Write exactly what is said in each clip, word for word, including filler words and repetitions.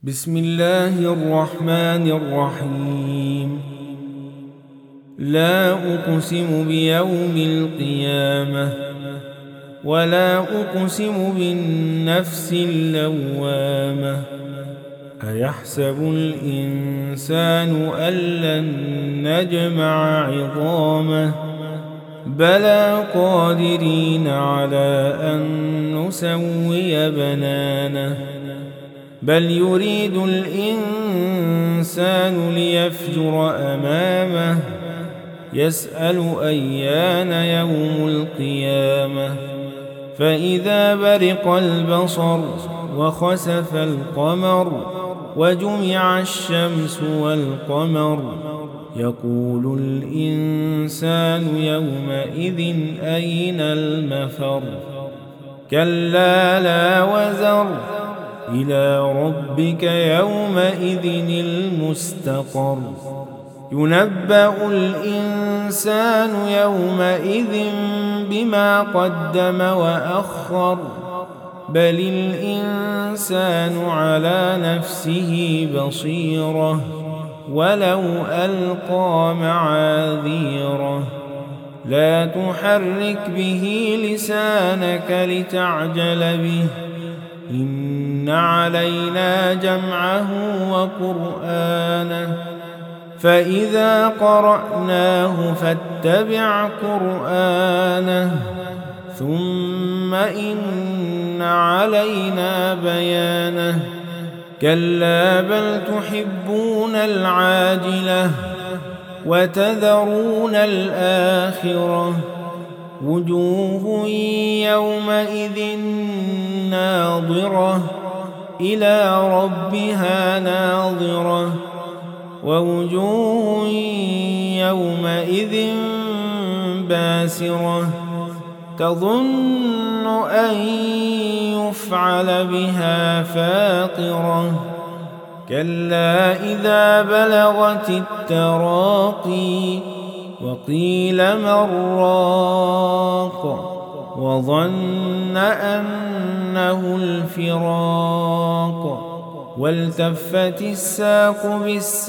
بسم الله الرحمن الرحيم. لا أقسم بيوم القيامة ولا أقسم بالنفس اللوامة. أيحسب الإنسان أن لن نجمع عظامه بلى قادرين على أن نسوي بنانه. بل يريد الإنسان ليفجر أمامه يسأل أيان يوم القيامة. فإذا برق البصر وخسف القمر وجمع الشمس والقمر يقول الإنسان يومئذ أين المفر. كلا لا وزر إلى ربك يومئذ المستقر. ينبأ الإنسان يومئذ بما قدم وأخر. بل الإنسان على نفسه بصيرة ولو ألقى معاذيره. لا تحرك به لسانك لتعجل به إن علينا جمعه وقرآنه. فإذا قرأناه فاتبع قرآنه ثم إن علينا بيانه. كلا بل تحبون العاجلة وتذرون الآخرة. وجوه يومئذ ناظرة إلى ربها ناظرة. ووجوه يومئذ باسرة تظن أن يفعل بها فاقرة. كلا إذا بلغت التراقي وقيل من راق وظن أنه الفراق. والتفت الساق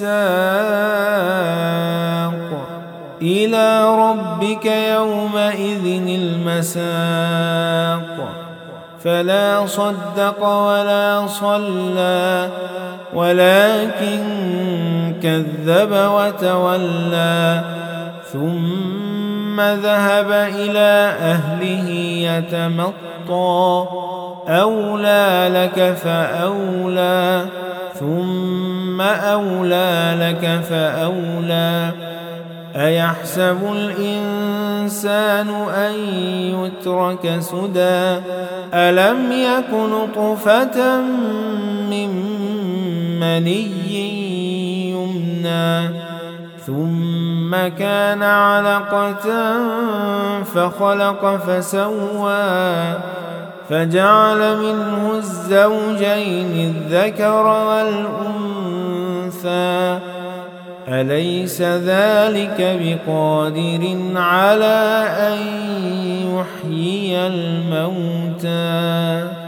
بالساق إلى ربك يومئذ المساق. فلا صدق ولا صلى ولكن كذب وتولى. ثم ذهب إلى أهله يتمطى. أولى لك فأولى ثم أولى لك فأولى. أيحسب الإنسان أن يترك سدى ألم يك نطفة من مني يمنى ثم كان علقة فخلق فسوى فجعل منه الزوجين الذكر والأنثى. أليس ذلك بقادر على أن يحيي الموتى.